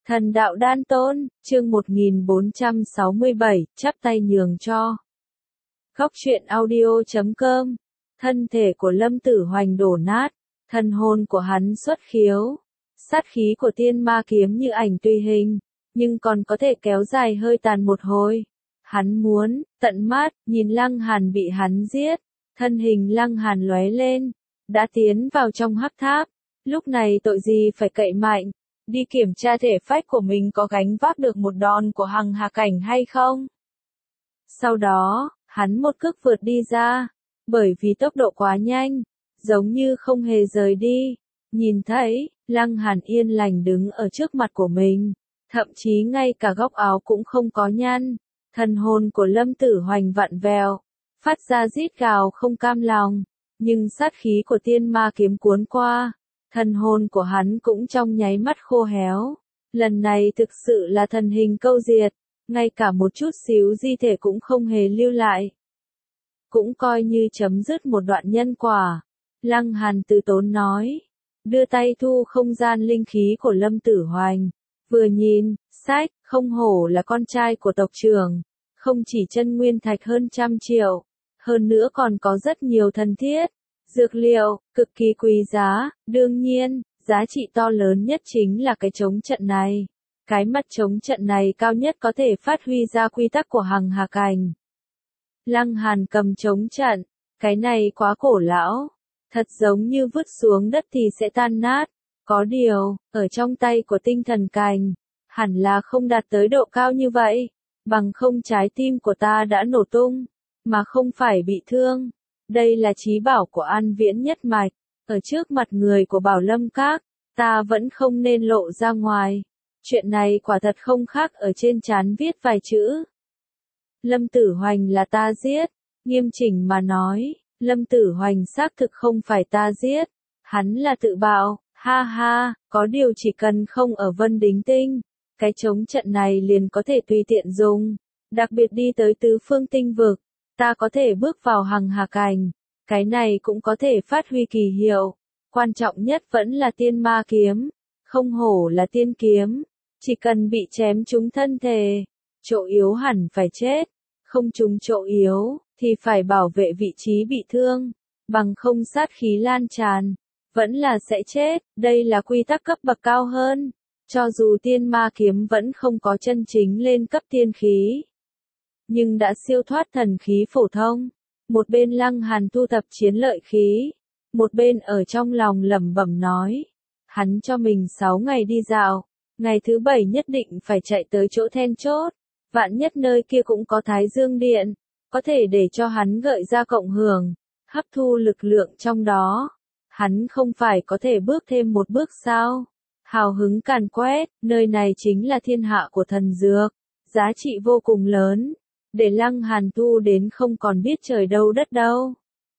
Thần đạo đan tôn, chương 1467, chắp tay nhường cho. Góc truyện audio.com. Thân thể của Lâm Tử Hoành đổ nát, thần hồn của hắn xuất khiếu. Sát khí của tiên ma kiếm như ảnh tùy hình, nhưng còn có thể kéo dài hơi tàn một hồi. Hắn muốn, tận mắt, nhìn Lăng Hàn bị hắn giết. Thân hình Lăng Hàn lóe lên, đã tiến vào trong hắc tháp. Lúc này tội gì phải cậy mạnh, đi kiểm tra thể phách của mình có gánh vác được một đòn của Hằng Hà Cảnh hay không. Sau đó, hắn một cước vượt đi ra, bởi vì tốc độ quá nhanh, giống như không hề rời đi. Nhìn thấy, Lăng Hàn yên lành đứng ở trước mặt của mình, thậm chí ngay cả góc áo cũng không có nhăn. Thần hồn của Lâm Tử Hoành vặn vẹo, phát ra rít gào không cam lòng, nhưng sát khí của tiên ma kiếm cuốn qua, thần hồn của hắn cũng trong nháy mắt khô héo. Lần này thực sự là thần hình câu diệt, ngay cả một chút xíu di thể cũng không hề lưu lại. Cũng coi như chấm dứt một đoạn nhân quả. Lăng Hàn từ tốn nói, đưa tay thu không gian linh khí của Lâm Tử Hoành. Vừa nhìn, sách, không hổ là con trai của tộc trưởng, không chỉ chân nguyên thạch hơn 100 triệu, hơn nữa còn có rất nhiều thần thiết, dược liệu, cực kỳ quý giá. Đương nhiên, giá trị to lớn nhất chính là cái chống trận này. Cái mặt chống trận này cao nhất có thể phát huy ra quy tắc của Hằng Hà Cảnh. Lăng Hàn cầm chống trận, cái này quá cổ lão, thật giống như vứt xuống đất thì sẽ tan nát. Có điều, ở trong tay của tinh thần cành, hẳn là không đạt tới độ cao như vậy, bằng không trái tim của ta đã nổ tung, mà không phải bị thương. Đây là chí bảo của An Viễn nhất mạch, ở trước mặt người của Bảo Lâm Các, ta vẫn không nên lộ ra ngoài. Chuyện này quả thật không khác ở trên trán viết vài chữ. Lâm Tử Hoành là ta giết, nghiêm chỉnh mà nói, Lâm Tử Hoành xác thực không phải ta giết, hắn là tự bạo, ha ha, có điều chỉ cần không ở Vân Đính Tinh, cái chống trận này liền có thể tùy tiện dùng, đặc biệt đi tới tứ phương tinh vực, ta có thể bước vào Hằng Hà Cảnh, cái này cũng có thể phát huy kỳ hiệu, quan trọng nhất vẫn là tiên ma kiếm, không hổ là tiên kiếm, chỉ cần bị chém trúng thân thể, chỗ yếu hẳn phải chết, không trúng chỗ yếu, thì phải bảo vệ vị trí bị thương, bằng không sát khí lan tràn, vẫn là sẽ chết. Đây là quy tắc cấp bậc cao hơn, cho dù tiên ma kiếm vẫn không có chân chính lên cấp tiên khí, nhưng đã siêu thoát thần khí phổ thông. Một bên Lăng Hàn thu thập chiến lợi khí, một bên ở trong lòng lẩm bẩm nói, hắn cho mình 6 ngày đi dạo, ngày thứ 7 nhất định phải chạy tới chỗ then chốt, vạn nhất nơi kia cũng có Thái Dương Điện, có thể để cho hắn gợi ra cộng hưởng, hấp thu lực lượng trong đó. Hắn không phải có thể bước thêm một bước sao? Hào hứng càn quét, nơi này chính là thiên hạ của thần dược, giá trị vô cùng lớn, để Lăng Hàn thu đến không còn biết trời đâu đất đâu.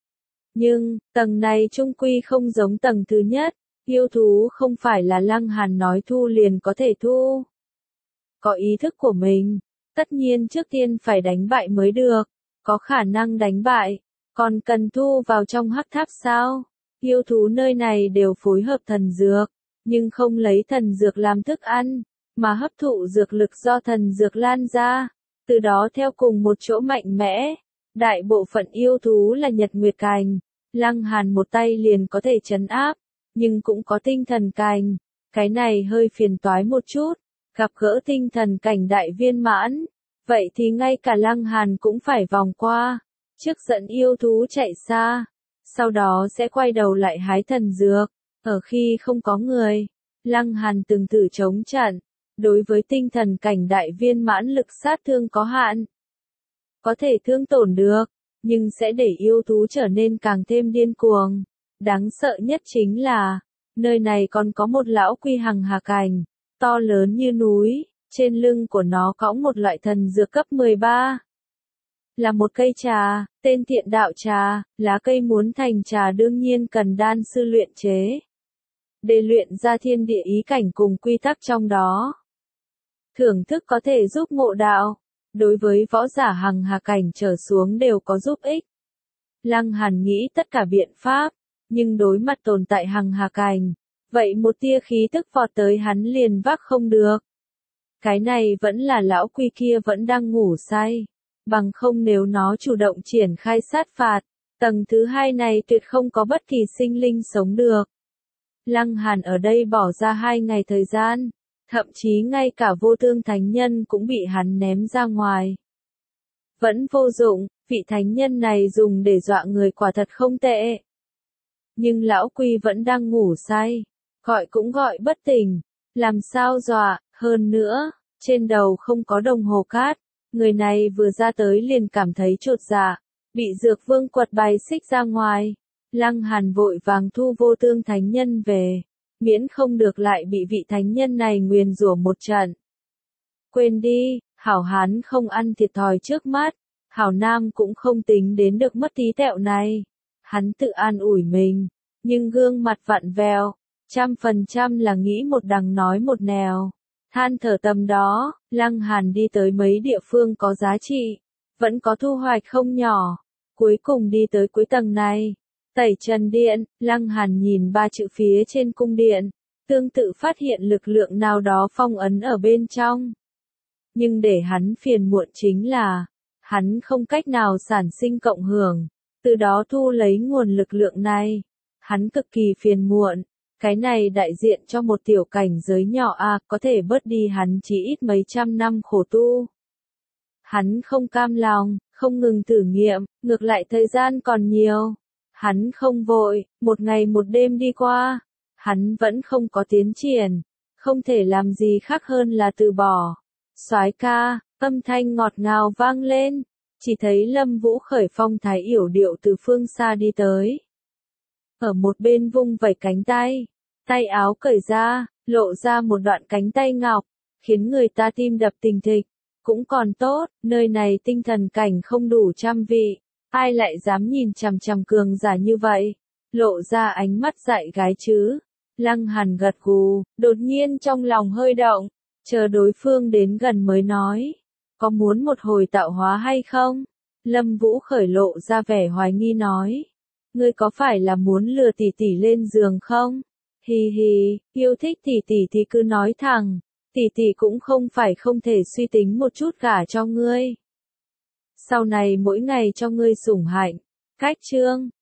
Nhưng, tầng này chung quy không giống tầng thứ nhất, yêu thú không phải là Lăng Hàn nói thu liền có thể thu. Có ý thức của mình, tất nhiên trước tiên phải đánh bại mới được, có khả năng đánh bại, còn cần thu vào trong hắc tháp sao? Yêu thú nơi này đều phối hợp thần dược, nhưng không lấy thần dược làm thức ăn, mà hấp thụ dược lực do thần dược lan ra, từ đó theo cùng một chỗ mạnh mẽ. Đại bộ phận yêu thú là Nhật Nguyệt Cành, Lăng Hàn một tay liền có thể trấn áp, nhưng cũng có tinh thần cành, cái này hơi phiền toái một chút, gặp gỡ tinh thần cảnh đại viên mãn, vậy thì ngay cả Lăng Hàn cũng phải vòng qua, trước dẫn yêu thú chạy xa, sau đó sẽ quay đầu lại hái thần dược. Ở khi không có người, Lăng Hàn từng thử chống trận, đối với tinh thần cảnh đại viên mãn lực sát thương có hạn, có thể thương tổn được, nhưng sẽ để yêu thú trở nên càng thêm điên cuồng. Đáng sợ nhất chính là, nơi này còn có một lão quy Hằng Hà Cảnh, to lớn như núi, trên lưng của nó cõng một loại thần dược cấp 13. Là một cây trà, tên Thiện Đạo Trà, lá cây muốn thành trà đương nhiên cần đan sư luyện chế, để luyện ra thiên địa ý cảnh cùng quy tắc trong đó. Thưởng thức có thể giúp ngộ đạo, đối với võ giả Hằng Hà Cảnh trở xuống đều có giúp ích. Lăng Hàn nghĩ tất cả biện pháp, nhưng đối mặt tồn tại Hằng Hà Cảnh, vậy một tia khí tức vọt tới hắn liền vác không được, Cái này vẫn là lão Quy kia vẫn đang ngủ say. Bằng không nếu nó chủ động triển khai sát phạt, tầng thứ 2 này tuyệt không có bất kỳ sinh linh sống được. Lăng Hàn ở đây bỏ ra 2 ngày thời gian, thậm chí ngay cả Vô Tương Thánh Nhân cũng bị hắn ném ra ngoài. Vẫn vô dụng, vị thánh nhân này dùng để dọa người quả thật không tệ. Nhưng lão Quy vẫn đang ngủ say, gọi cũng gọi bất tỉnh, làm sao dọa, hơn nữa, trên đầu không có đồng hồ cát, người này vừa ra tới liền cảm thấy chột dạ, bị Dược Vương quật bài xích ra ngoài. Lăng Hàn vội vàng thu Vô Tương Thánh Nhân về, miễn không được lại bị vị thánh nhân này nguyền rủa một trận. Quên đi, hảo hán không ăn thiệt thòi trước mắt, hảo nam cũng không tính đến được mất tí tẹo này. Hắn tự an ủi mình, nhưng gương mặt vặn vẹo, 100% là nghĩ một đằng nói một nẻo. Than thở tầm đó, Lăng Hàn đi tới mấy địa phương có giá trị, vẫn có thu hoạch không nhỏ. Cuối cùng đi tới cuối tầng này, Tẩy Trần Điện, Lăng Hàn nhìn 3 chữ phía trên cung điện, tương tự phát hiện lực lượng nào đó phong ấn ở bên trong. Nhưng để hắn phiền muộn chính là, hắn không cách nào sản sinh cộng hưởng, từ đó thu lấy nguồn lực lượng này. Hắn cực kỳ phiền muộn, cái này đại diện cho một tiểu cảnh giới nhỏ có thể bớt đi hắn chỉ ít mấy trăm năm khổ tu. Hắn không cam lòng, không ngừng thử nghiệm, ngược lại thời gian còn nhiều. Hắn không vội, một ngày một đêm đi qua, hắn vẫn không có tiến triển, không thể làm gì khác hơn là từ bỏ. Soái ca, âm thanh ngọt ngào vang lên, chỉ thấy Lâm Vũ khởi phong thái yểu điệu từ phương xa đi tới. Ở một bên vung vẩy cánh tay, tay áo cởi ra, lộ ra một đoạn cánh tay ngọc, khiến người ta tim đập thình thịch. Cũng còn tốt, nơi này tinh thần cảnh không đủ trăm vị, ai lại dám nhìn chằm chằm cường giả như vậy, lộ ra ánh mắt dại gái chứ. Lăng Hàn gật gù, đột nhiên trong lòng hơi động, chờ đối phương đến gần mới nói, có muốn một hồi tạo hóa hay không? Lâm Vũ khởi lộ ra vẻ hoài nghi nói, ngươi có phải là muốn lừa tỷ tỷ lên giường không? Hì hì, yêu thích tỷ tỷ thì cứ nói thẳng, tỷ tỷ cũng không phải không thể suy tính một chút gả cho ngươi. Sau này mỗi ngày cho ngươi sủng hạnh. Cách chương